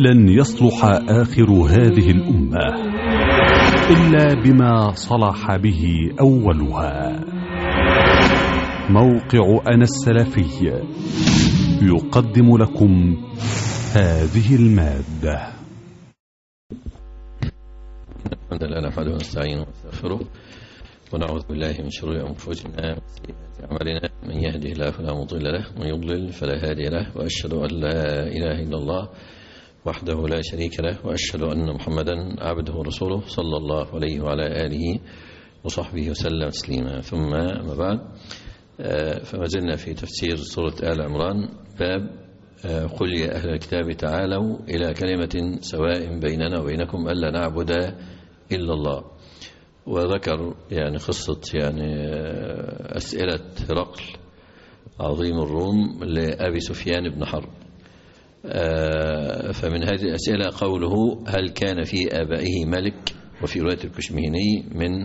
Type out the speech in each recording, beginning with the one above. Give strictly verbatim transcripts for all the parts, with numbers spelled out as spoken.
لن يصلح آخر هذه الأمة إلا بما صلح به أولها. موقع أنا السلفي يقدم لكم هذه المادة. الحمد لله نحمده ونستعينه ونستغفره ونعوذ بالله من شرور أنفسنا وسيئات أعمالنا، من يهده الله فلا مضل له ومن يضلل فلا هادي له، وأشهد أن لا إله إلا الله وحده لا شريك له، وأشهد أن محمدا عبده ورسوله صلى الله عليه وعلى آله وصحبه وسلم تسليما. ثم ما بعد، فما زلنا في تفسير سورة آل عمران، باب قل يا أهل الكتاب تعالوا إلى كلمة سواء بيننا وبينكم ألا نعبد إلا الله. وذكر يعني قصة يعني أسئلة هرقل عظيم الروم لأبي سفيان بن حرب. فمن هذه الأسئلة قوله هل كان في آبائه ملك، وفي رواية الكشمهني من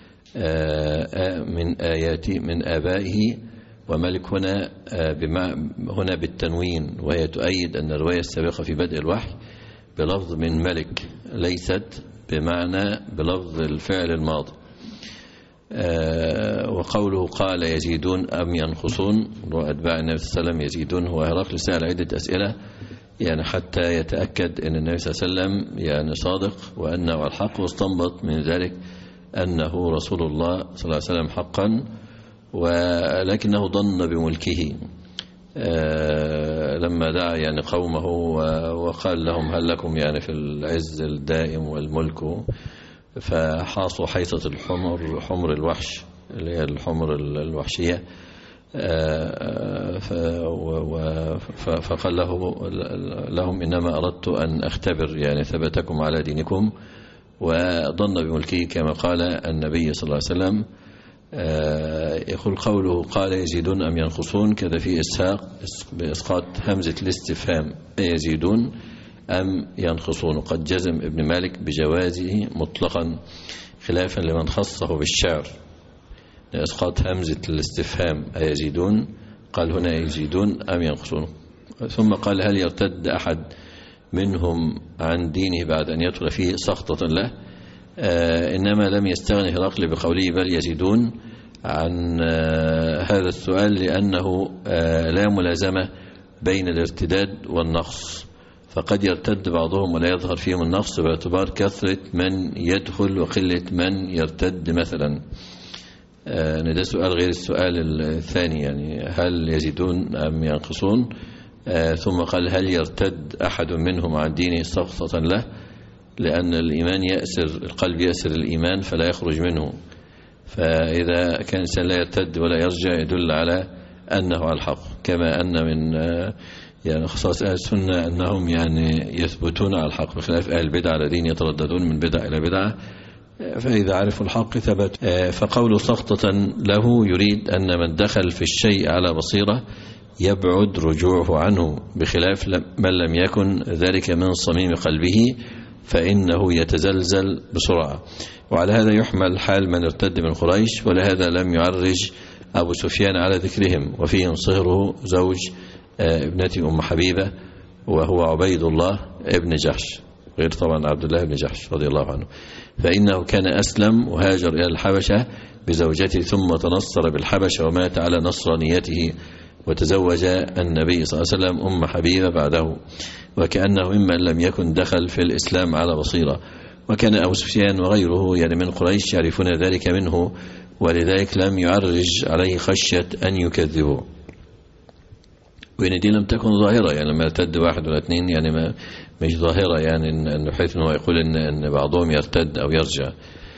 من آيات من آبائه، وملك هنا هنا بالتنوين، وهي تؤيد أن الرواية السابقة في بدء الوحي بلفظ من ملك، ليست بمعنى بلفظ الفعل الماضي. وقوله قال يزيدون أم ينقصون، وأتباع النبي صلى الله عليه وسلم يزيدون، هو هرقل سأل عدة أسئلة يعني حتى يتأكد أن النبي صلى الله عليه وسلم يعني صادق وأنه الحق، واستنبط من ذلك أنه رسول الله صلى الله عليه وسلم حقا، ولكنه ظن بملكه لما دعا يعني قومه وقال لهم هل لكم يعني في العز الدائم والملك، فحاصوا حيطة الحمر، حمر الوحش اللي هي الحمر الوحشية، فقال له لهم إنما أردت أن أختبر يعني ثبتكم على دينكم، وظن بملكه كما قال النبي صلى الله عليه وسلم. يقول قوله قال يزيدون أم ينقصون، كذا في إسحاق بإسقاط همزة الاستفهام يزيدون أم ينقصون، قد جزم ابن مالك بجوازه مطلقا خلافا لمن خصه بالشعر. إسقاط همزة الاستفهام أيزيدون، قال هنا يزيدون أم ينقصون. ثم قال هل يرتد أحد منهم عن دينه بعد أن يدخل فيه سخطة له. آه إنما لم يستغني هرقل بقوله بل يزيدون عن آه هذا السؤال، لأنه آه لا ملازمة بين الارتداد والنقص، فقد يرتد بعضهم ولا يظهر فيهم النقص باعتبار كثرة من يدخل وقلة من يرتد مثلا. آه ده سؤال غير السؤال الثاني، يعني هل يزيدون أم ينقصون. آه ثم قال هل يرتد أحد منهم عن دينه سخطة له، لأن الإيمان يأسر القلب، يأسر الإيمان فلا يخرج منه، فإذا كان الإنسان لا يرتد ولا يرجع يدل على أنه على الحق. كما أن من يعني خصائص أهل السنة أنهم يعني يثبتون على الحق، بخلاف أهل البدع الذين يترددون من بدعة إلى بدعة، فإذا عرفوا الحق ثبت. فقوله سخطة له يريد أن من دخل في الشيء على بصيرة يبعد رجوعه عنه، بخلاف من لم يكن ذلك من صميم قلبه فإنه يتزلزل بسرعة. وعلى هذا يحمل حال من ارتد من قريش، ولهذا لم يعرج أبو سفيان على ذكرهم، وفيهم صهره زوج ابنة أم حبيبة وهو عبيد الله ابن جحش، غير طبعا عبد الله بن جحش رضي الله عنه، فإنه كان أسلم وهاجر إلى الحبشة بزوجته، ثم تنصر بالحبشة ومات على نصرانيته، وتزوج النبي صلى الله عليه وسلم أم حبيبة بعده، وكأنه ممن لم يكن دخل في الإسلام على بصيرة. وكان أبو سفيان وغيره يعني من قريش يعرفون ذلك منه، ولذلك لم يعرج عليه خشية أن يكذبوا. وإن دي لم تكن ظاهرة، يعني لما يرتد واحد ولا اثنين يعني ما مش ظاهرة، يعني إنه حيث أنه يقول إن, إن بعضهم يرتد أو يرجع.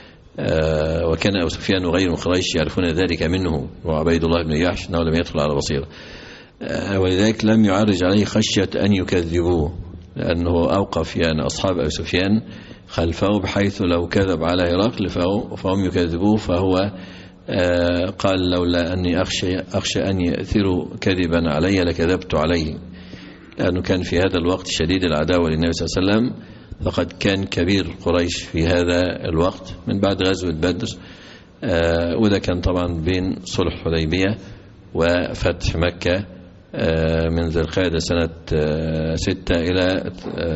آه وكان أبو سفيان وغيره من قريش يعرفون ذلك منه، وعبيد الله بن جحش أنه لم يدخل على بصيرة، آه ولذلك لم يعرج عليه خشية أن يكذبوه، لأنه أوقف يعني أصحاب أبو سفيان خلفه، بحيث لو كذب على هرقل فهم يكذبوه، فهو آه قال لولا أني أخشى, أخشى أن يأثروا كذبا علي لكذبت عليه، لأنه كان في هذا الوقت شديد العداوة للنبي صلى الله عليه وسلم، فقد كان كبير قريش في هذا الوقت من بعد غزوة بدر، آه وده كان طبعا بين صلح الحديبية وفتح مكة، من ذي القعدة سنة ستة إلى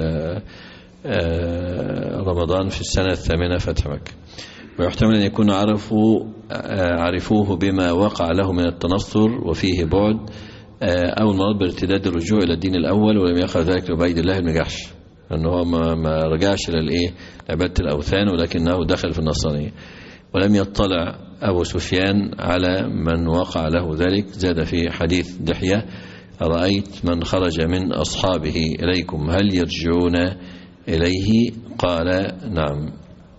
رمضان في السنة الثامنة فتح مكة. ويحتمل أن يكون عرفوا عرفوه بما وقع له من التنصر وفيه بعد، أو المرض بارتداد الرجوع إلى الدين الأول، ولم يقع ذلك لعبيد الله بن جحش، أنه هو ما رجعش للإيه عبادة الأوثان، ولكنه دخل في النصرانية. ولم يطلع أبو سفيان على من وقع له ذلك. زاد في حديث دحية: رأيت من خرج من أصحابه إليكم هل يرجعون إليه؟ قال نعم.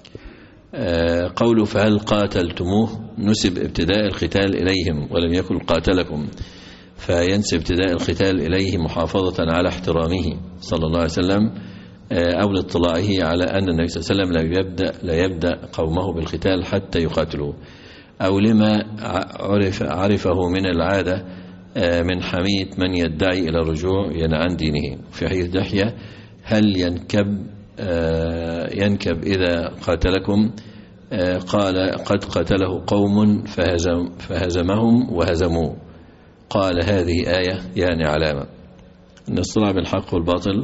قوله فهل قاتلتموه نسب ابتداء القتال إليهم ولم يكن قاتلكم، فينسب ابتداء القتال إليه محافظة على احترامه صلى الله عليه وسلم، أو لاطلاعه على أن النبي صلى الله عليه وسلم لا يبدأ, لا يبدأ قومه بالقتال حتى يقاتلوه، أو لما عرف عرفه من العادة من حمية من يدعي إلى الرجوع عن دينه. في حديث دحية: هل ينكب ينكب إذا قاتلكم؟ قال: قد قتله قوم فهزم فهزمهم وهزموه. قال: هذه آية يعني علامة أن الصراع بالحق والباطل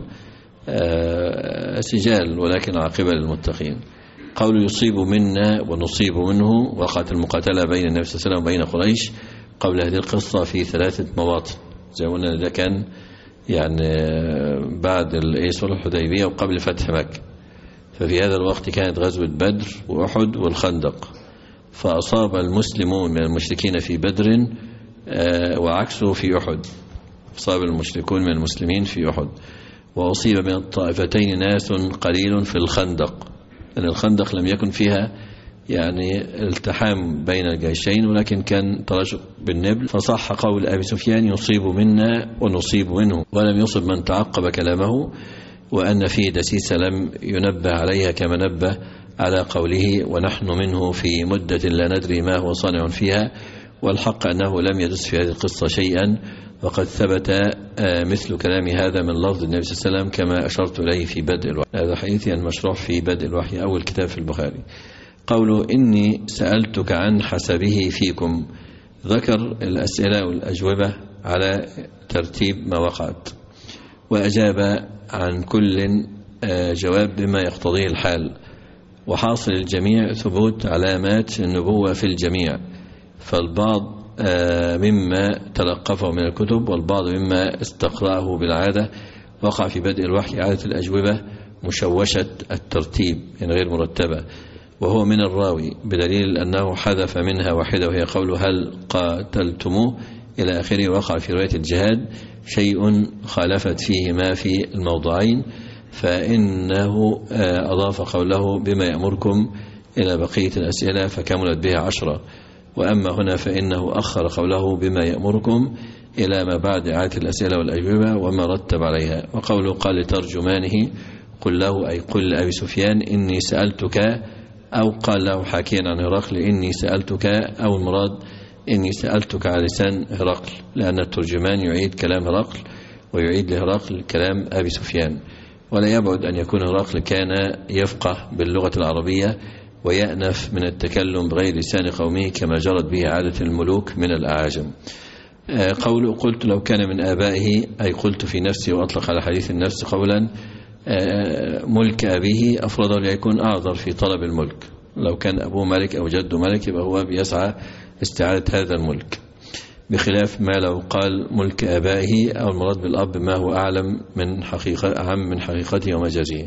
سجال، ولكن عاقبة للمتقين. قول يصيب منا ونصيب منه: وقعت المقاتلة بين النبي صلى الله عليه وسلم وبين قريش قبل هذه القصة في ثلاثة مواطن، زي ما قلنا ده كان يعني بعد صلح الحديبية وقبل فتح مكة. ففي هذا الوقت كانت غزوة بدر وأحد والخندق، فأصاب المسلمون من المشركين في بدر وعكسه في أحد، أصاب المشركون من المسلمين في أحد، وأصيب من الطائفتين ناس قليل في الخندق، لأن الخندق لم يكن فيها يعني التحام بين الجيشين، ولكن كان تراشق بالنبل. فصح قول أبي سفيان: يصيب منا ونصيب منه، ولم يصب من تعقب كلامه، وأن فيه دسيسة لم ينبه عليها كما نبه على قوله: ونحن منه في مدة لا ندري ما هو صانع فيها. والحق أنه لم يدس في هذه القصة شيئا، وقد ثبت مثل كلام هذا من لفظ النبي صلى الله عليه وسلم كما أشرت إليه في بدء الوحي. هذا حديث المشروع في بدء الوحي، أول كتاب في البخاري. قوله: إني سألتك عن حسبه فيكم، ذكر الأسئلة والأجوبة على ترتيب ما وقعت، وأجاب عن كل جواب بما يقتضيه الحال، وحاصل الجميع ثبوت علامات النبوة في الجميع، فالبعض مما تلقفه من الكتب والبعض مما استقرأه بالعادة. وقع في بدء الوحي عادة الأجوبة مشوشة الترتيب يعني غير مرتبة، وهو من الراوي، بدليل أنه حذف منها واحدة وهي قوله: هل قاتلتموه إلى آخره. وقع في رواية الجهاد شيء خالفت فيه ما في الموضعين، فإنه أضاف قوله: بما يأمركم إلى بقية الأسئلة فكملت به عشرة. وأما هنا فإنه أخر قوله: بما يأمركم إلى ما بعد إعادة الأسئلة والأجوبة وما رتب عليها. وقوله: قال لترجمانه: قل له أي قل لأبي سفيان إني سألتك، أو قال له حاكيا عن هرقل إني سألتك، أو المراد إني سألتك على لسان هرقل، لأن الترجمان يعيد كلام هرقل ويعيد لهرقل كلام أبي سفيان. ولا يبعد أن يكون هرقل كان يفقه باللغة العربية ويأنف من التكلم بغير لسان قومه كما جرت به عادة الملوك من الأعاجم. قوله: قلت لو كان من آبائه، أي قلت في نفسي، وأطلق على حديث النفس قولا ملك أبيه أفرضه ليكون أعذر في طلب الملك. لو كان أبوه ملك أو جده ملك يبقى هو بيسعى استعادة هذا الملك، بخلاف ما لو قال ملك آبائه، أو المراد بالأب ما هو أعلم من حقيقة أعم من حقيقته ومجازه.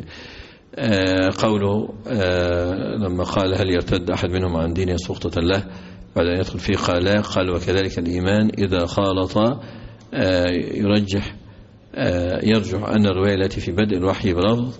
قوله لما قال: هل يرتد أحد منهم عن دينه سخطة له بعد أن يدخل فيه؟ قال لا. قال: وكذلك الإيمان إذا خالط يرجح يرجح أن الرواية التي في بدء الوحي بلفظ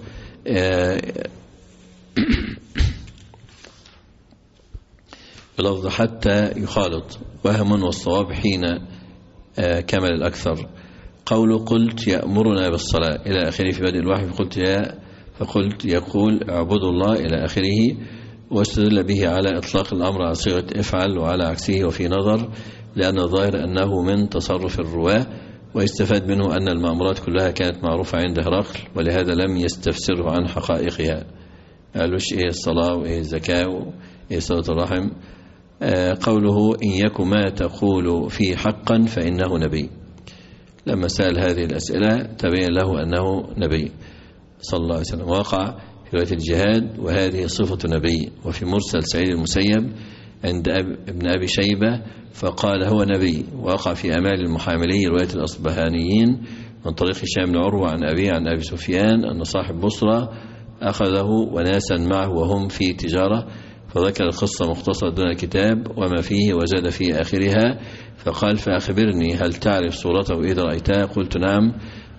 بلفظ حتى يخالط وهم، والصواب حين كمل الأكثر. قوله: قلت يأمرنا بالصلاة إلى آخره في بدء الوحي، فقلت يا فقلت يقول اعبدوا الله إلى آخره، واستدل به على إطلاق الأمر على صيغة افعل وعلى عكسه وفي نظر، لأن الظاهر أنه من تصرف الرواة، ويستفاد منه أن المأمورات كلها كانت معروفة عند هرقل، ولهذا لم يستفسره عن حقائقها. قالوش إيه الصلاة وإيه الزكاة وإيه صلة الرحم. قوله: إن يك ما تقول في حقا فإنه نبي، لما سأل هذه الأسئلة تبين له أنه نبي صلى الله عليه وسلم. وقع في رواية الجهاد وهذه صفة نبي. وفي مرسل سعيد المسيب عند أب ابن أبي شيبة فقال هو نبي. وقع في أمال المحاملي رواية الأصبهانيين من طريق هشام بن عروة عن أبي عن أبي سفيان أن صاحب بصرة أخذه وناسا معه وهم في تجارة، فذكر القصة مختصرة دون الكتاب وما فيه وزاد في آخرها، فقال فأخبرني هل تعرف صورته إذا رأيتها؟ قلت نعم،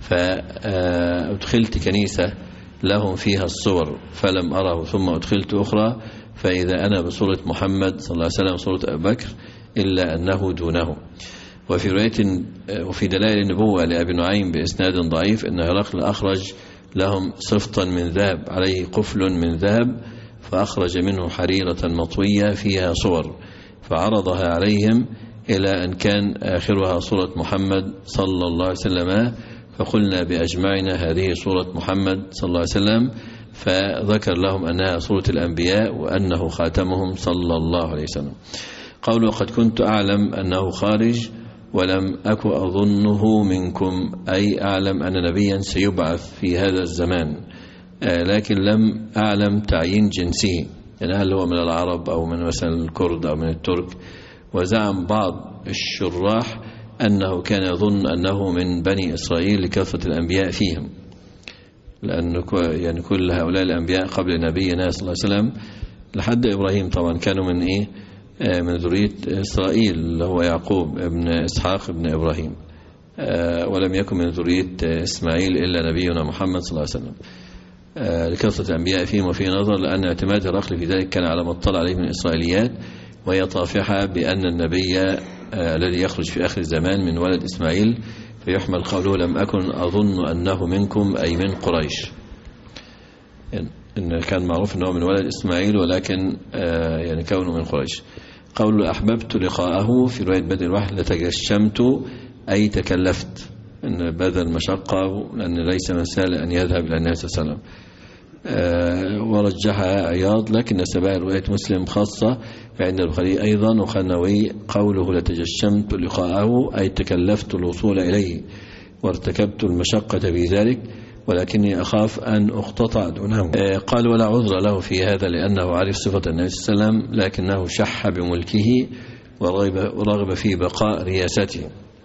فأدخلت كنيسة لهم فيها الصور فلم أره، ثم أدخلت أخرى فإذا أنا بصورة محمد صلى الله عليه وسلم صورة أبي بكر إلا أنه دونه. وفي رواية وفي دلائل النبوة لأبي نعيم بإسناد ضعيف أن هرقل أخرج لهم صفطا من ذهب عليه قفل من ذهب، فأخرج منه حريرة مطوية فيها صور فعرضها عليهم إلى أن كان آخرها صورة محمد صلى الله عليه وسلم، فقلنا بأجمعنا هذه صورة محمد صلى الله عليه وسلم، فذكر لهم أنها صورة الأنبياء وأنه خاتمهم صلى الله عليه وسلم. قول وقد كنت أعلم أنه خارج ولم أكن أظنه منكم، أي أعلم أن نبيا سيبعث في هذا الزمان، لكن لم أعلم تعيين جنسه، يعني هل هو من العرب أو من مثلا الكرد أو من الترك. وزعم بعض الشراح أنه كان يظن أنه من بني إسرائيل لكثرة الأنبياء فيهم، لأن يعني كل هؤلاء الأنبياء قبل نبينا صلى الله عليه وسلم لحد إبراهيم طبعا كانوا من إيه من ذرية إسرائيل اللي هو يعقوب ابن إسحاق ابن إبراهيم، ولم يكن من ذرية إسماعيل إلا نبينا محمد صلى الله عليه وسلم لكثرة الأنبياء فيهم. وفي نظر لأن اعتماد هرقل في ذلك كان على ما اطلع عليه من الإسرائيليات، وهي طافحة بأن النبي الذي يخرج في آخر الزمان من ولد إسماعيل، فيحمل قوله لم أكن أظن أنه منكم أي من قريش، إن كان معروف أنه من ولد إسماعيل ولكن يعني كونه من قريش. قول أحببت لقاءه في رواية بدء الوحي لتجشمت أي تكلفت، إن بدل مشقة لأن ليس من سهل أن يذهب إلى النبي صلى الله عليه وسلم. ورجحها عياض، لكن سباق رواية مسلم خاصة فعند البخاري أيضا وخنوي قوله لتجشمت لقاءه أي تكلفت الوصول إليه وارتكبت المشقة في ذلك ولكني أخاف أن أقتطع دونه. قال ولا عذر له في هذا لأنه عرف صفة النبي صلى الله عليه وسلم، لكنه شح بملكه ورغب, ورغب في بقاء رياسته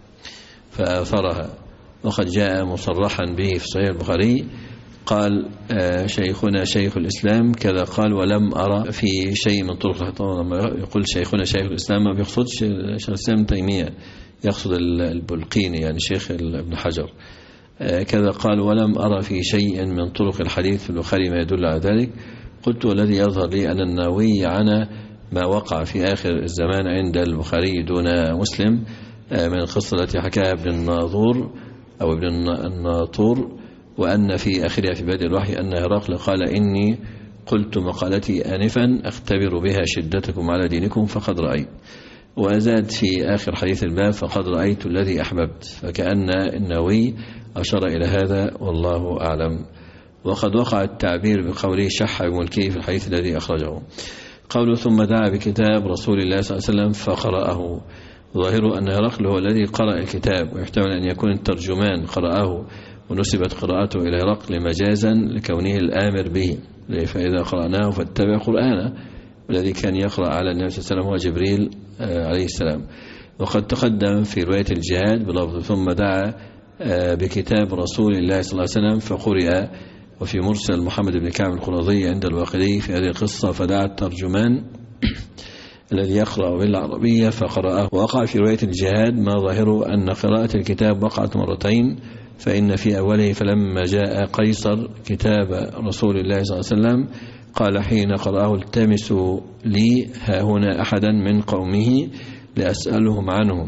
فآثرها. وقد جاء مصرحا به في صحيح البخاري قال شيخنا شيخ الإسلام كذا قال ولم أرى في شيء من طرق الخطاب. لما يقول شيخنا شيخ الإسلام ما بيقصدش شيخ الإسلام تيمية، يقصد البلقيني يعني شيخ ابن حجر. كذا قال ولم أرى في شيء من طرق الحديث في البخاري ما يدل على ذلك. قلت والذي يظهر لي أن النووي عن ما وقع في آخر الزمان عند البخاري دون مسلم من القصة التي حكاها ابن الناظور أو ابن الناطور، وأن في آخرها في بدء الوحي أن هرقل قال إني قلت مقالتي آنفا أختبر بها شدتكم على دينكم فقد رأيت. وأزاد في آخر حديث الباب فقد رأيت الذي أحببت، فكأن النووي أشار إلى هذا والله أعلم. وقد وقع التعبير بقوله شح بملكه في الحديث الذي أخرجه. قوله ثم دعا بكتاب رسول الله صلى الله عليه وسلم فقرأه، ظاهر أن هرقل هو الذي قرأ الكتاب، ويحتمل أن يكون الترجمان قرأه ونسبت قراءته إلى هرقل مجازا لكونه الآمر به، فإذا قرأناه فاتبع قرآنه، والذي كان يقرأ على النبي صلى الله عليه وسلم هو جبريل عليه السلام. وقد تقدم في رواية الجهاد بلفظ ثم دعا بكتاب رسول الله صلى الله عليه وسلم فقرئ. وفي مرسل محمد بن كعب القرظي عند الواقدي في هذه القصة فدعا الترجمان الذي يقرأ بالعربية فقرأه. ووقع في رواية الجهاد ما ظاهره أن قراءة الكتاب وقعت مرتين، فإن في أوله فلما جاء قيصر كتاب رسول الله صلى الله عليه وسلم قال حين قرأه التمسوا لي ها هنا أحدا من قومه لأسألهم عنه.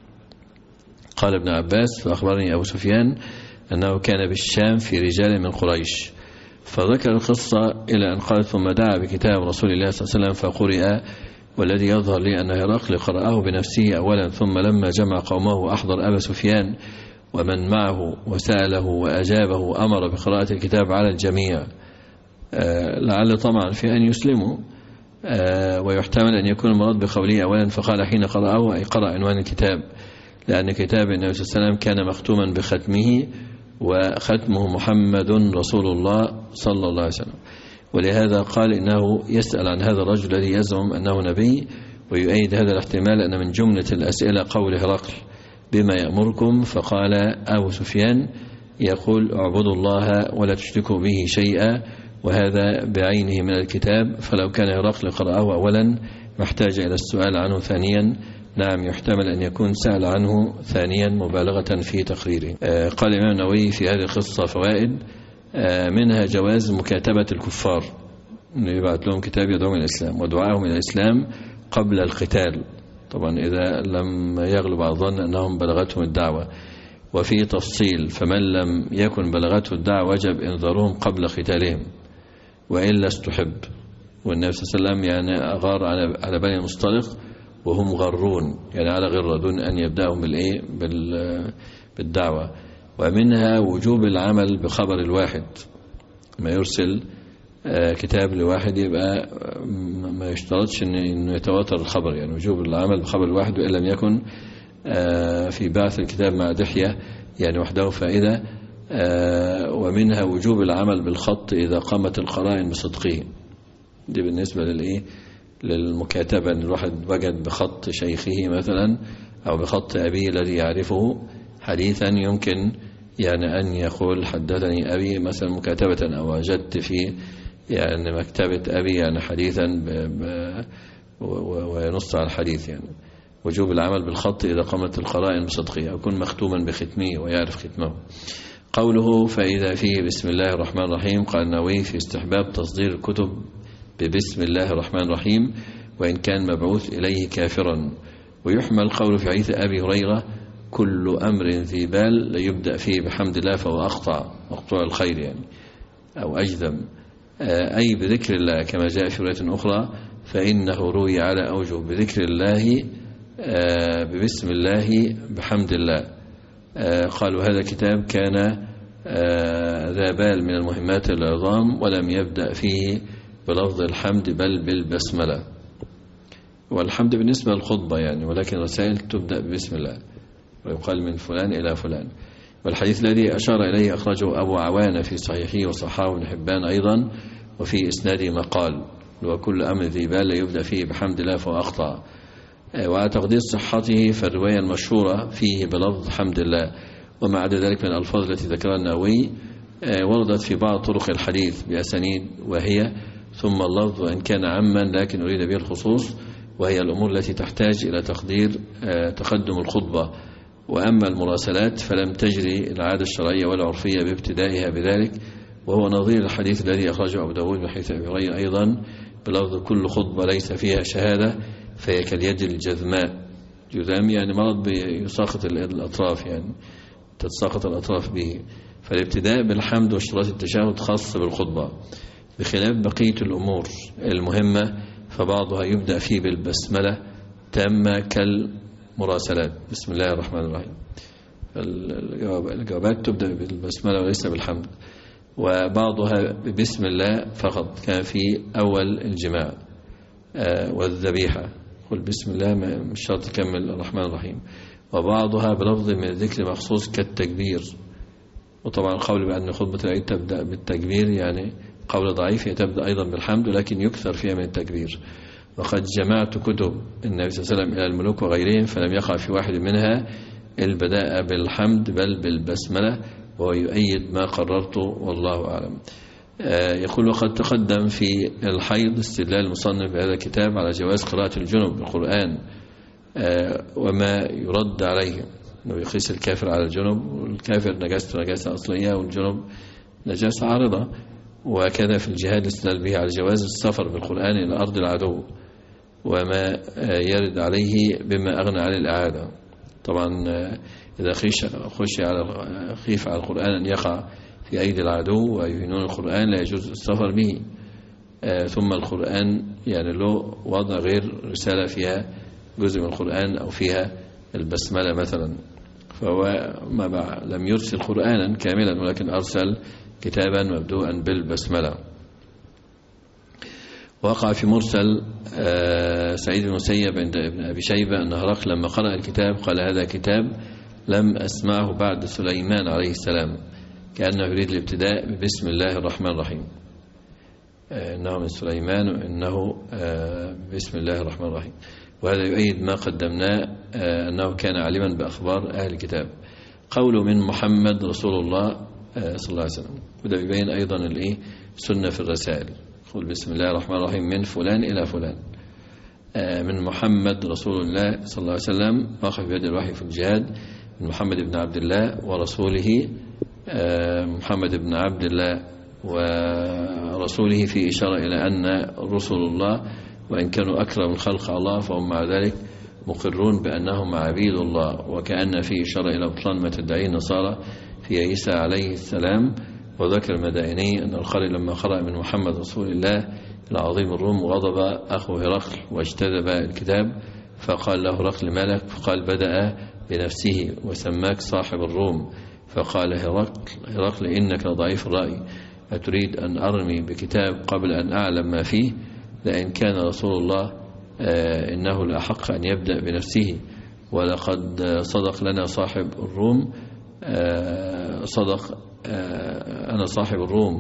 قال ابن عباس فأخبرني أبو سفيان أنه كان بالشام في رجال من قريش، فذكر القصة إلى أن قال ثم دعا بكتاب رسول الله صلى الله عليه وسلم فقرئ. والذي يظهر لي أن هرقل قرأه بنفسه أولا، ثم لما جمع قومه أحضر أبا سفيان ومن معه وسأله وأجابه أمر بقراءة الكتاب على الجميع، لعل طمعا في أن يسلموا. ويحتمل أن يكون المراد بقوله أولا فقال حين قرأه أي قرأ عنوان الكتاب، لأن كتاب النبي صلى الله عليه وسلم كان مختوما بختمه، وختمه محمد رسول الله صلى الله عليه وسلم. ولهذا قال إنه يسأل عن هذا الرجل الذي يزعم أنه نبي، ويؤيد هذا الاحتمال أن من جملة الأسئلة قول هرقل بما يأمركم، فقال أبو سفيان يقول اعبدوا الله ولا تشركوا به شيئا، وهذا بعينه من الكتاب، فلو كان هرقل قرأه أولا ما احتاج إلى السؤال عنه ثانيا. نعم، يحتمل أن يكون سأل عنه ثانيا مبالغة في تقريره. قال الإمام النووي في هذه القصة فوائد، منها جواز مكاتبة الكفار، يبعث لهم كتاب يدعوهم إلى الإسلام ودعاهم إلى الإسلام قبل القتال، طبعا إذا لم يغلب على الظن أنهم بلغتهم الدعوة. وفي تفصيل، فمن لم يكن بلغته الدعوة وجب إنذارهم قبل قتالهم وإلا استحب. والنبي صلى الله عليه وسلم يعني أغار على بني المصطلق وهم غرون، يعني على غرة، دون أن يبدأهم بالإيه بالدعوة. ومنها وجوب العمل بخبر الواحد، ما يرسل كتاب لواحد يبقى ما يشترطش إنه يتواتر الخبر، يعني وجوب العمل بخبر الواحد، وإن لم يكن في بعث الكتاب مع دحية يعني وحده فائدة. ومنها وجوب العمل بالخط إذا قامت القرائن بصدقه، دي بالنسبة للإيه للمكاتبة، أن الواحد وجد بخط شيخه مثلا أو بخط أبيه الذي يعرفه حديثا، يمكن يعني أن يقول حدثني أبي مثلا مكاتبة، أو وجدت في يعني مكتبة أبي يعني حديثا ب ب وينص على الحديث. يعني وجوب العمل بالخط إذا قامت القرائن بصدقه، أو يكون مختوما بختمه ويعرف ختمه. قوله فإذا فيه بسم الله الرحمن الرحيم، قال النووي في استحباب تصدير الكتب ببسم الله الرحمن الرحيم وإن كان مبعوث إليه كافرا. ويحمل قوله في حديث أبي هريرة كل أمر ذي بال ليبدأ فيه بحمد الله فهو أقطع مقطوع الخير، يعني أو أجذم، أي بذكر الله، كما جاء في رواية أخرى فإنه روي على أوجه بذكر الله ببسم الله بحمد الله. قالوا هذا كتاب كان ذا بال من المهمات العظام، ولم يبدأ فيه بلفظ الحمد بل بالبسملة. والحمد بالنسبة للخطبة يعني، ولكن رسائل تبدأ ببسم الله ويقال من فلان إلى فلان. والحديث الذي أشار إليه أخرجه أبو عوانة في صحيحه وصححه ابن حبان أيضا، وفي إسناده مقال وكل أمر ذي بال يبدأ فيه بحمد الله فهو أخطأ. وعلى تقدير صحته فالرواية المشهورة فيه بلفظ حمد الله، وما عدا ذلك من الألفاظ التي ذكرها النووي وردت في بعض طرق الحديث بأسانيد، وهي ثم اللفظ وإن كان عاما لكن أريد به الخصوص، وهي الأمور التي تحتاج إلى تقدير تقدم الخطبة. وأما المراسلات فلم تجري العادة الشرعية ولا عرفية بابتدائها بذلك، وهو نظير الحديث الذي أخرجه أبو داود من حديث أبي هريرة أيضا بلفظ كل خطبة ليس فيها شهادة فهي كاليد الجذماء. جذام يعني مرض يساقط الأطراف، يعني تتساقط الأطراف به. فالابتداء بالحمد واشتراط التشهد خاص بالخطبة، بخلاف بقية الأمور المهمة فبعضها يبدأ فيه بالبسملة تامة كالمراسلات بسم الله الرحمن الرحيم. الجوابات تبدأ بالبسملة وليس بالحمد، وبعضها بسم الله فقط، كان في أول الجماع والذبيحة قل بسم الله مش شرط تكمل الرحمن الرحيم. وبعضها بلفظ من الذكر مخصوص كالتكبير، وطبعا القول بأن خطبة العيد تبدأ بالتكبير يعني قول ضعيف، هي تبدأ أيضا بالحمد ولكن يكثر فيها من التكبير. وقد جمعت كتب النبي صلى الله عليه وسلم إلى الملوك وغيرهم فلم يقع في واحد منها البداء بالحمد بل بالبسملة، وهو يؤيد ما قررته والله أعلم. يقول وقد تقدم في الحيض استدلال المصنف بهذا الكتاب على جواز قراءة الجنب بالقرآن، وما يرد عليه أنه يقيس الكافر على الجنب، والكافر نجاسة نجاسة أصلية والجنب نجاسة عارضة. وكذا في الجهاد الاستدلال به على جواز السفر بالقرآن إلى أرض العدو، وما يرد عليه بما أغنى عن الإعادة. طبعا إذا خيش خشي على خيف على القرآن أن يقع في أيدي العدو ويهينون القرآن لا يجوز السفر به. ثم القرآن يعني له وضع غير رسالة فيها جزء من القرآن أو فيها البسملة مثلا، فهو ما لم يرسل قرآنا كاملا ولكن أرسل كتابا مبدوءا بالبسملة. وقع في مرسل سعيد بن المسيب عند ابن أبي شيبة أن هرقل لما قرأ الكتاب قال هذا كتاب لم أسمعه بعد سليمان عليه السلام، كأنه يريد الابتداء بسم الله الرحمن الرحيم، إنه من سليمان وإنه بسم الله الرحمن الرحيم. وهذا يؤيد ما قدمناه أنه كان عالما بأخبار أهل الكتاب. قوله من محمد رسول الله صلى الله عليه وسلم، وده يبين أيضا الإيه سنة في الرسائل، قل بسم الله الرحمن الرحيم من فلان إلى فلان. من محمد رسول الله صلى الله عليه وسلم واقف بيد الوحي في الجهاد، من محمد بن عبد الله ورسوله، محمد بن عبد الله ورسوله في إشارة إلى أن رسل الله وإن كانوا أكرم الخلق على الله فهم مع ذلك مقرون بأنهم عبيد الله، وكأن في إشارة إلى بطلان ما تدعيه النصارى في عيسى عليه السلام. وذكر المدائني أن القارئ لما قرأ من محمد رسول الله العظيم الروم غضب أخو هرقل واجتذب الكتاب، فقال له هرقل مالك؟ فقال بدأ بنفسه وسماك صاحب الروم. فقال هرقل هرقل إنك ضعيف الرأي، أتريد أن أرمي بكتاب قبل أن أعلم ما فيه؟ لأن كان رسول الله إنه لأحق أن يبدأ بنفسه، ولقد صدق لنا صاحب الروم، صدق أنا صاحب الروم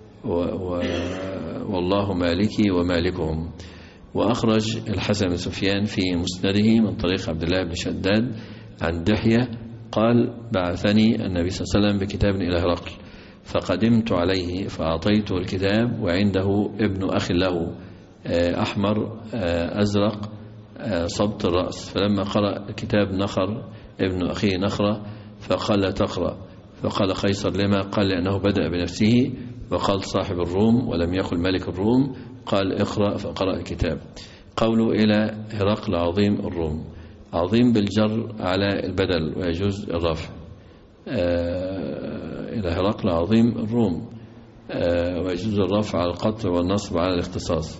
والله مالكي ومالكهم. وأخرج الحسن بن سفيان في مسنده من طريق عبد الله بن شداد عن دحية قال بعثني النبي صلى الله عليه وسلم بكتاب إلى هرقل، فقدمت عليه فأعطيته الكتاب وعنده ابن أخ له أحمر أزرق صبت الرأس، فلما قرأ الكتاب نخر ابن أخيه نخرة فقال لا تقرأ، فقال قيصر لما؟ قال لأنه بدأ بنفسه وقال صاحب الروم ولم يقل ملك الروم، قال اقرأ فقرأ الكتاب. قوله إلى هرقل عظيم الروم، عظيم بالجر على البدل ويجوز الرفع، إلى هرقل عظيم الروم، ويجوز الرفع على القطع والنصب على الاختصاص،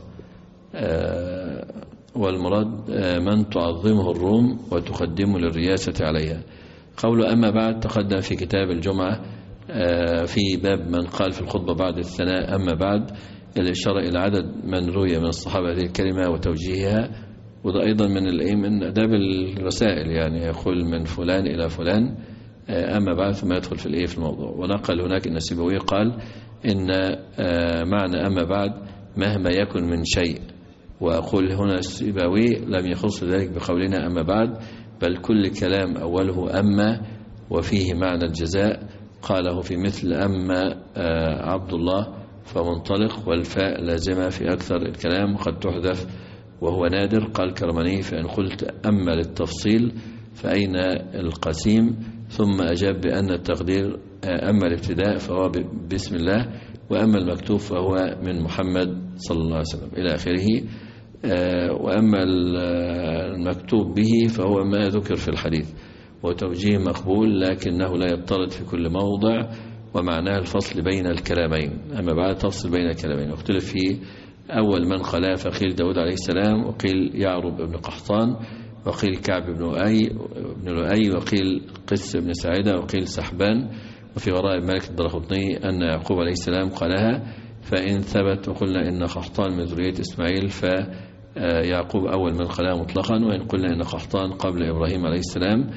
والمراد من تعظمه الروم وتقدمه للرياسة عليها. قوله أما بعد تقدم في كتاب الجمعة في باب من قال في الخطبة بعد الثناء أما بعد، الإشارة إلى عدد من روي من الصحابة هذه الكلمة وتوجيهها، وده أيضا من من أداب الرسائل، يعني يقول من فلان إلى فلان أما بعد ثم يدخل في الإيه في الموضوع. ونقل هناك أن السيبوي قال إن معنى أما بعد مهما يكن من شيء، وأقول هنا السيبوي لم يخص ذلك بقولنا أما بعد، بل كل كلام أوله أما وفيه معنى الجزاء، قاله في مثل أما عبد الله فمنطلق، والفاء لازمة في أكثر الكلام قد تحذف وهو نادر. قال كرماني فإن قلت أما للتفصيل فأين القسيم؟ ثم أجاب بأن التقدير أما الابتداء فهو بسم الله، وأما المكتوب فهو من محمد صلى الله عليه وسلم إلى آخره. وأما المكتوب به فهو ما ذكر في الحديث، وتوجيه مقبول لكنه لا يضطرد في كل موضع، ومعناه الفصل بين الكلامين. أما بعد تفصل بين الكلامين، واختلف في أول من قال، فقيل داود عليه السلام، وقيل يعرب ابن قحطان، وقيل كعب بن لؤي بن لؤي وقيل قس بن سعيدة، وقيل سحبان. وفي غرائب مالك الدرقطني أن يعقوب عليه السلام قالها، فإن ثبت وقلنا إن قحطان من ذرية إسماعيل فيعقوب أول من قالها مطلقا، وإن قلنا إن قحطان قبل إبراهيم عليه السلام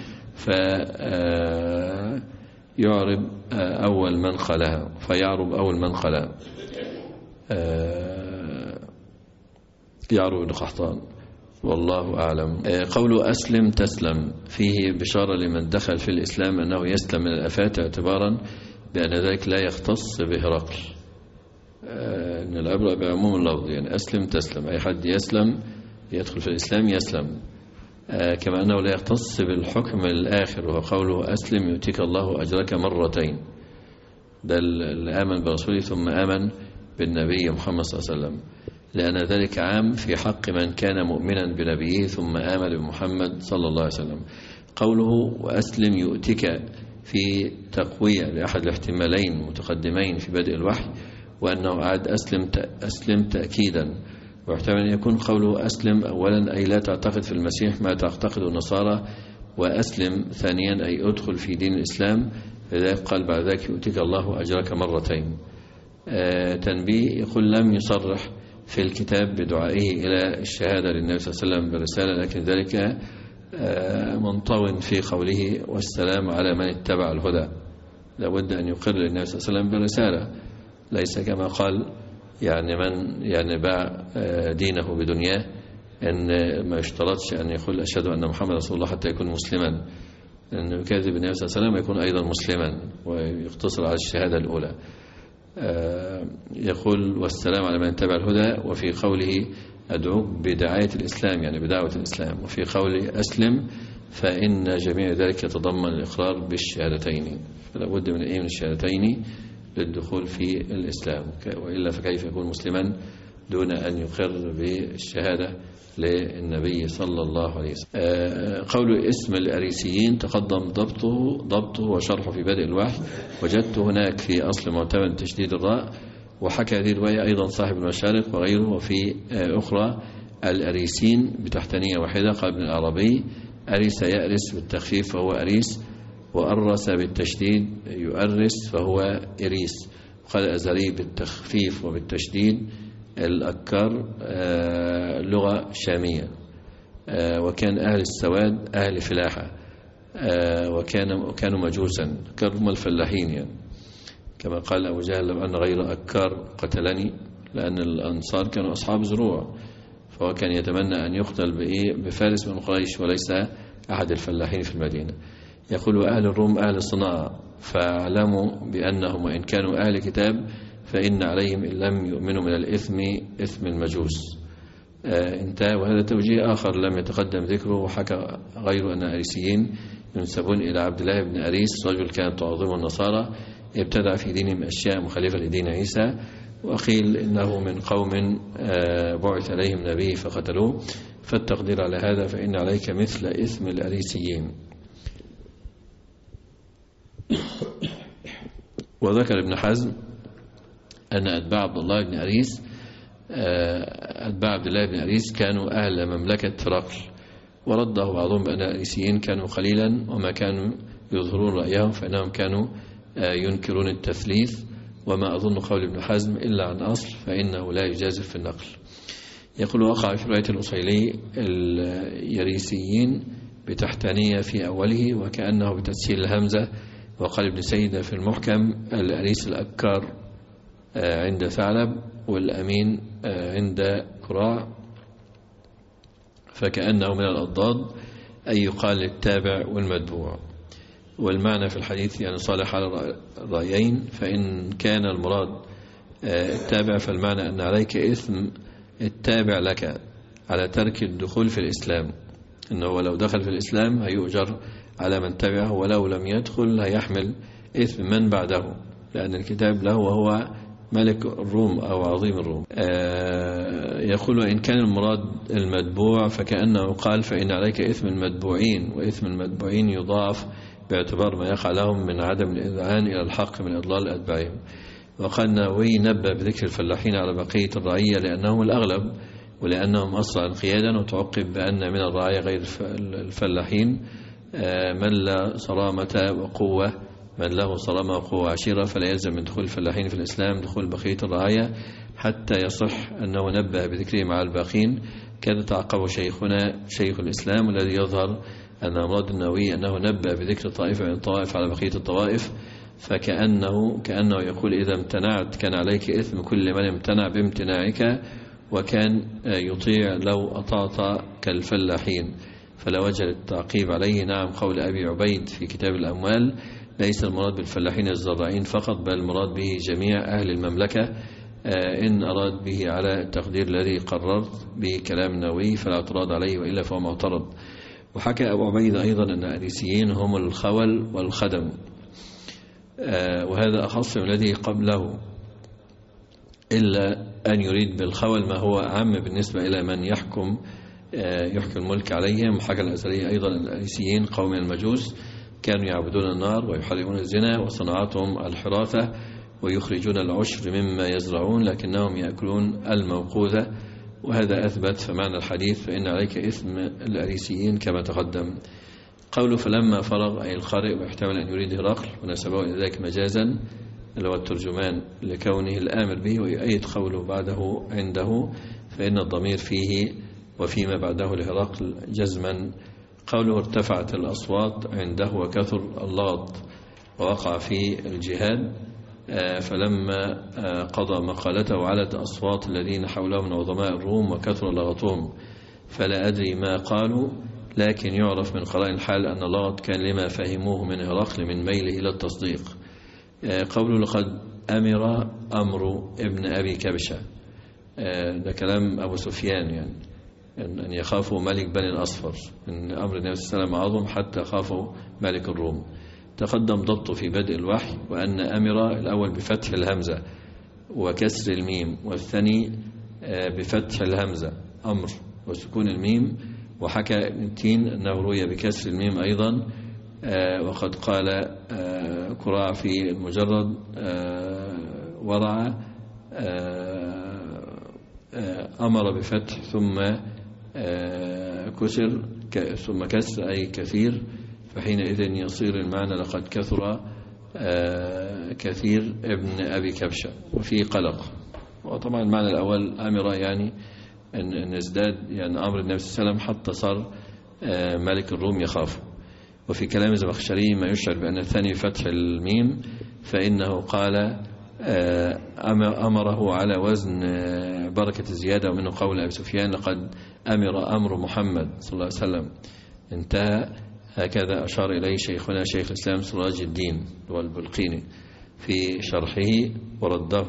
فيعرب أول من قالها فيعرب أول من قالها يعرب ابن قحطان، والله أعلم. قوله أسلم تسلم فيه بشارة لمن دخل في الإسلام أنه يسلم من الآفات، اعتبارا بأن ذلك لا يختص بهرقل، أن العبرة بعموم اللفظ، يعني أسلم تسلم، أي حد يسلم يدخل في الإسلام يسلم، كما أنه لا يختص بالحكم الآخر، وهو قوله أسلم يؤتيك الله أجرك مرتين، ده اللي آمن برسوله ثم آمن بالنبي محمد صلى الله عليه وسلم، لأن ذلك عام في حق من كان مؤمنا بنبيه ثم آمن بمحمد صلى الله عليه وسلم. قوله وأسلم يؤتك في تقوية لأحد الاحتمالين متقدمين في بدء الوحي، وأنه أعد أسلم أسلم تأكيدا، ويحتمل أن يكون قوله أسلم أولا أي لا تعتقد في المسيح ما تعتقد النصارى، وأسلم ثانيا أي أدخل في دين الإسلام، لذلك قال بعد ذلك يؤتيك الله أجرك مرتين. آه تنبيه، يقول لم يصرح في الكتاب بدعائه إلى الشهادة للنبي صلى الله عليه وسلم بالرسالة، لكن ذلك منطو في قوله والسلام على من اتبع الهدى. لابد أن يقر للنبي صلى الله عليه وسلم بالرسالة، ليس كما قال يعني من يعني باع دينه بدنياه، أن ما يشترطش أن يقول أشهد أن محمد رسول الله حتى يكون مسلما، أن يكذب النبي صلى الله عليه وسلم يكون أيضا مسلما ويقتصر على الشهادة الأولى. يقول والسلام على من اتبع الهدى، وفي قوله أدعوك بدعاية الإسلام يعني بدعوة الإسلام، وفي قوله أسلم فإن جميع ذلك يتضمن الإقرار بالشهادتين، فلا بد من أي من الشهادتين للدخول في الإسلام، وإلا فكيف يكون مسلما دون أن يقر بالشهادة للنبي صلى الله عليه وسلم. قول اسم الأريسيين تقدم ضبطه ضبطه وشرحه في بدء الوحي، وجدت هناك في أصل معتمد تشديد الراء، وحكى هذه الرواية أيضا صاحب المشارق وغيره. وفي أخرى الأريسين بتحتانية واحدة، قال ابن العربي أريس يأرس بالتخفيف فهو أريس، وأرس بالتشديد يؤرس فهو إريس. قال الأزهري بالتخفيف وبالتشديد الأكار لغة شامية، وكان أهل السواد أهل فلاحة، وكان كانوا مجوسا كانوا الفلاحين يعني، كما قال أبو جهل لو أن غير أكار قتلني، لأن الأنصار كانوا أصحاب زروع، فهو كان يتمنى أن يقتل بإيه بفارس من قريش وليس أحد الفلاحين في المدينة. يقول أهل الروم أهل صناعة، فاعلموا بأنهم وإن كانوا أهل كتاب فإن عليهم إن لم يؤمنوا من الإثم إثم المجوس. آه انتهى. وهذا توجيه آخر لم يتقدم ذكره. وحكى غير أن أريسيين ينسبون إلى عبد الله بن أريس، رجل كانت تعظمه النصارى، ابتدع في دينهم أشياء مخالفة لدين عيسى، وقيل إنه من قوم آه بعث عليهم نبي فقتلوه، فالتقدير على هذا فإن عليك مثل إثم الأريسيين. وذكر ابن حزم أن أتباع عبد الله بن أريس أتباع عبد الله بن أريس كانوا أهل مملكة هرقل، ورده بعضهم بأن الأريسيين كانوا قليلا وما كانوا يظهرون رأيهم، فإنهم كانوا ينكرون التثليث، وما أظن قول ابن حزم إلا عن أصل فإنه لا يجازف في النقل. يقول وقع في رواية الأصيلي اليريسيين بتحتانية في أوله وكأنه بتسهيل الهمزة، وقال ابن سيدة في المحكم الأريس الأكار عند ثعلب والأمين عند كراع، فكأنه من الأضداد أي يقال التابع والمتبوع. والمعنى في الحديث يعني صالح على الرأيين، فإن كان المراد التابع فالمعنى أن عليك إثم التابع لك على ترك الدخول في الإسلام، إنه لو دخل في الإسلام هيؤجر على من تبعه، ولو لم يدخل هيحمل إثم من بعده، لأن الكتاب له وهو ملك الروم أو عظيم الروم. يقول إن كان المراد المتبوع فكأنه قال فإن عليك إثم المتبوعين، وإثم المتبوعين يضاعف باعتبار ما يقع لهم من عدم الإذعان إلى الحق من إضلال أتباعهم. وقال النووي نبأ بذكر الفلاحين على بقية الرعية لأنهم الأغلب ولأنهم أسرع انقيادا، وتعقب بأن من الرعاية غير الفلاحين من لا صرامة وقوة من له صرامة وقوة عشيرة، فلا يلزم من دخول الفلاحين في الإسلام دخول بقية الرعاية حتى يصح أنه نبه بذكره مع الباقين. كان تعقبه شيخنا شيخ الإسلام الذي يظهر أن مراد النووي أنه نبه بذكر طائفة من الطوائف على بقية الطوائف، فكأنه كأنه يقول إذا امتنعت كان عليك إثم كل من امتنع بامتناعك، وكان يطيع لو أطعت كالفلاحين، فلا وجه للتعقيب عليه. نعم قول أبي عبيد في كتاب الأموال ليس المراد بالفلاحين الزراعين فقط، بل المراد به جميع أهل المملكة، إن أراد به على التقدير الذي قررت بكلام النووي فلا اعتراض عليه، وإلا فهو معترض. وحكى أبو عبيد أيضا أن الأريسيين هم الخول والخدم، وهذا أخص من الذي قبله، إلا أن يريد بالخول ما هو أعم بالنسبة إلى من يحكم يحكم الملك عليهم. وحكى الأزهري أيضا الأريسيين قوم المجوس كانوا يعبدون النار ويحرمون الزنا وصناعتهم الحراثة ويخرجون العشر مما يزرعون لكنهم يأكلون الموقوذة، وهذا أثبت فمعنى الحديث فإن عليك إثم الأريسيين كما تقدم. قوله فلما فرغ أي القارئ، ويحتمل أن يريد هرقل ونسبه إلى ذلك مجازا اللي هو الترجمان لكونه الآمر به، ويؤيد قوله بعده عنده، فإن الضمير فيه وفيما بعده لهرقل جزما. قوله ارتفعت الأصوات عنده وكثر اللغط ووقع في الجهاد، فلما قضى مقالته علت أصوات الذين حوله من عظماء الروم وكثر لغطهم، فلا أدري ما قالوا، لكن يعرف من قرائن الحال أن اللغط كان لما فهموه من هرقل من ميله إلى التصديق. قوله لقد أمر أمر ابن أبي كبشة، ده كلام أبو سفيان، يعني أن يخافوا ملك بني الأصفر، أن أمر النبي صلى الله عليه وسلم عظم حتى خافوا ملك الروم. تقدم ضبطه في بدء الوحي، وأن أمر الأول بفتح الهمزة وكسر الميم، والثاني بفتح الهمزة أمر وسكون الميم. وحكى ابن تين أنه روي بكسر الميم أيضا، وقد قال كراع في المجرد ورع أمر بفتح ثم كسر ثم كسر أي كثير، فحينئذ يصير المعنى لقد كثر كثير ابن أبي كبشة وفي قلق. وطبعا المعنى الأول أمر يعني أن ازداد يعني أمر النبي صلى الله عليه وسلم حتى صار ملك الروم يخافه. وفي كلام الزمخشري ما يشعر بأن الثاني فتح الميم، فإنه قال أمره على وزن بركة الزيادة، ومنه قول أبي سفيان لقد أمر أمر محمد صلى الله عليه وسلم، انتهى. هكذا أشار إليه شيخنا شيخ الإسلام سراج الدين والبلقيني في شرحه ورده.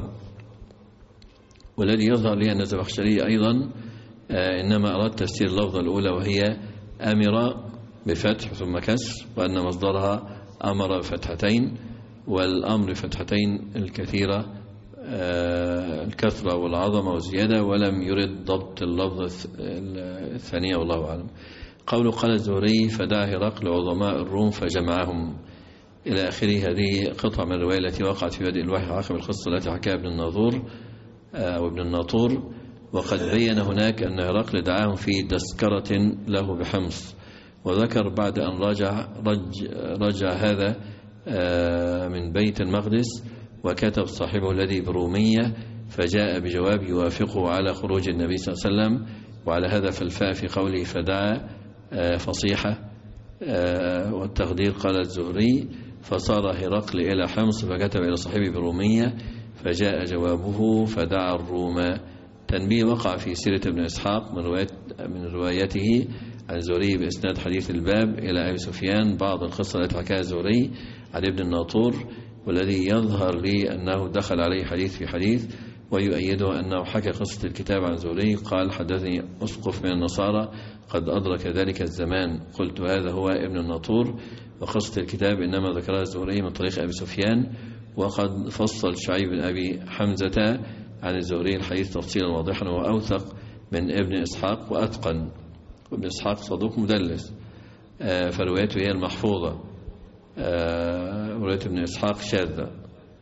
والذي يظهر لي أن الزمخشري أيضا إنما أراد تفسير اللفظة الأولى وهي أمر بفتح ثم كسر، وأن مصدرها أمر بفتحتين، والأمر بفتحتين الكثيرة الكثرة والعظمة والزيادة، ولم يرد ضبط اللفظة الثانية والله أعلم. قوله قال الزهري فدعا هرقل عظماء الروم فجمعهم إلى آخره. هذه قطعة من الرواية التي وقعت في بدء الوحي عقب القصة التي حكاها ابن الناظور وابن الناطور. وقد بين هناك أن هرقل دعاهم في تذكرة له بحمص، وذكر بعد أن رجع, رج رجع هذا من بيت المقدس، وكتب صاحبه الذي برومية فجاء بجواب يوافقه على خروج النبي صلى الله عليه وسلم. وعلى هذا فالفاء في قوله فدعا فصيحة، والتقدير قال الزهري فصار هرقل إلى حمص فكتب إلى صاحبه برومية فجاء جوابه فدعا الروم. تنبيه وقع في سيرة ابن إسحاق من, رواية من روايته عن الزهري بإسناد حديث الباب إلى أبي سفيان بعض القصة التي حكاها الزهري عن ابن الناطور، والذي يظهر لي أنه دخل عليه حديث في حديث، ويؤيده أنه حكى قصة الكتاب عن الزهري قال حدثني أسقف من النصارى قد أدرك ذلك الزمان، قلت هذا هو ابن الناطور. وقصة الكتاب إنما ذكرها الزهري من طريق أبي سفيان، وقد فصل شعيب بن أبي حمزة عن الزهري الحديث تفصيلا واضحا وأوثق من ابن إسحاق وأتقن. وابن إسحاق صدوق مدلس، فروايته هي المحفوظة، رواية ابن إسحاق شاذة،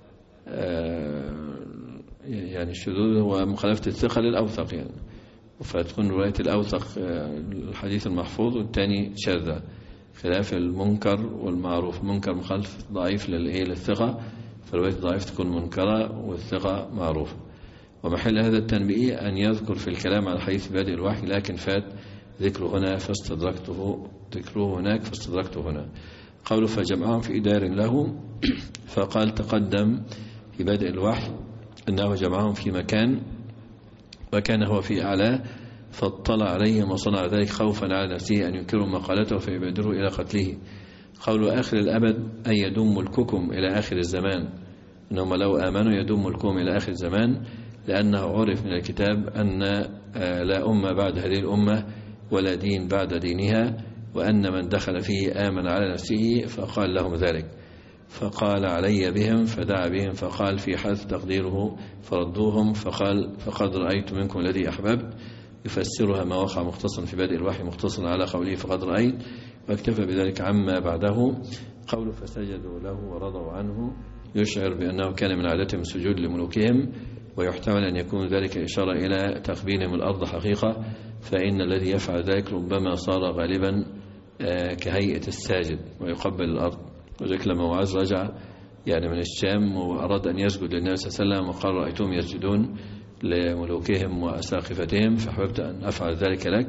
يعني الشذوذ هو مخالفة الثقة للأوثق، يعني فتكون رواية الأوثق الحديث المحفوظ والثاني شاذة، خلاف المنكر والمعروف. منكر مخالف ضعيف للثقة، فرواية الضعيف تكون منكرة والثقة معروفة. ومحل هذا التنبيه أن يذكر في الكلام على حديث بادئ الوحي، لكن فات ذكره هنا فاستدركته ذكره هناك فاستدركته هنا. قوله فجمعهم في دار له، فقال تقدم في بدء الوحي أنه جمعهم في مكان وكان هو في أعلاه، فاطلع عليهم وصنع ذلك خوفا على نفسه أن ينكروا مقالته فيبادروا إلى قتله. قول آخر الأبد أن يدوم ملككم إلى آخر الزمان، أنهم لو آمنوا يدوم ملكهم إلى آخر الزمان، لأنه عرف من الكتاب أن لا أمة بعد هذه الأمة ولا دين بعد دينها، وأن من دخل فيه آمن على نفسه، فقال لهم ذلك. فقال علي بهم فدعا بهم، فقال في حذف تقديره فردوهم، فقال فقد رأيت منكم الذي أحببت، يفسرها ما وقع مختصا في بدء الوحي مختصا على قوله فقد رأيت، واكتفى بذلك عما بعده. قوله فسجدوا له ورضوا عنه يشعر بأنه كان من عادتهم السجود لملوكهم، ويحتمل أن يكون ذلك إشارة إلى تقبيلهم الأرض حقيقة، فإن الذي يفعل ذلك ربما صار غالبا كهيئة الساجد ويقبل الأرض. وذلك لما معاذ رجع يعني من الشام، وأراد أن يسجد للنبي صلى الله عليه وسلم وقال رأيتهم يسجدون لملوكهم وأساقفتهم فحببت أن أفعل ذلك لك.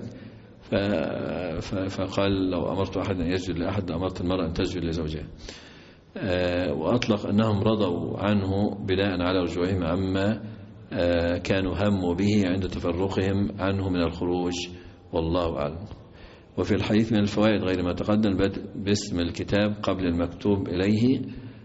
فقال لو أمرت أحد أن يسجد لأحد أمرت المرأة أن تسجد لزوجها. وأطلق أنهم رضوا عنه بناء على رجوعهم عما كانوا هموا به عند تفرقهم عنه من الخروج، والله أعلم. وفي الحديث من الفوائد غير ما تقدم بدء باسم الكتاب قبل المكتوب إليه.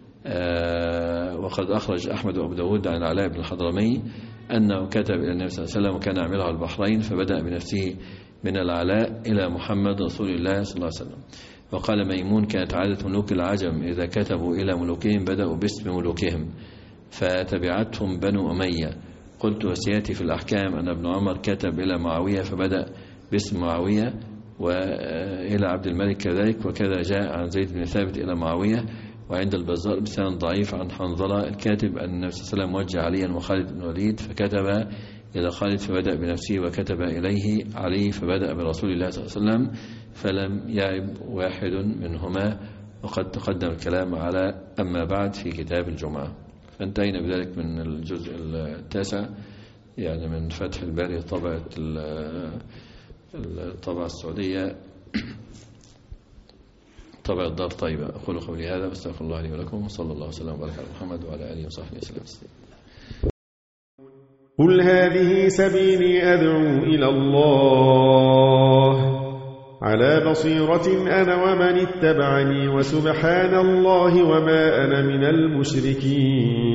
وقد أخرج أحمد وأبو داود عن علاء بن الحضرمي أنه كتب إلى النبي صلى الله عليه وسلم وكان عامله البحرين، فبدأ بنفسه من العلاء إلى محمد رسول الله صلى الله عليه وسلم. وقال ميمون كانت عادة ملوك العجم إذا كتبوا إلى ملوكهم بدأوا باسم ملوكهم فتبعتهم بنو أمية. قلت وسيأتي في الأحكام أن ابن عمر كتب إلى معاوية فبدأ باسم معاوية، وإلى عبد الملك كذلك، وكذا جاء عن زيد بن ثابت إلى معاوية. وعند البزار بسند ضعيف عن حنظلة الكاتب أن النبي صلى الله عليه وسلم وجه عليا وخالد بن الوليد فكتب إلى خالد فبدأ بنفسه، وكتب إليه علي فبدأ برسول الله صلى الله عليه وسلم، فلم يعب واحد منهما. وقد تقدم الكلام على أما بعد في كتاب الجمعة. فانتهينا بذلك من الجزء التاسع يعني من فتح الباري طبعة الطبعة السعودية طبع الدار طيبة. أقول قولي هذا واستغفر الله لي ولكم، وصلى الله وسلم وبارك على محمد وعلى آله وصحبه وسلم. قل هذه سبيلي أدعو إلى الله على بصيرة أنا ومن اتبعني، وسبحان الله وما أنا من المشركين.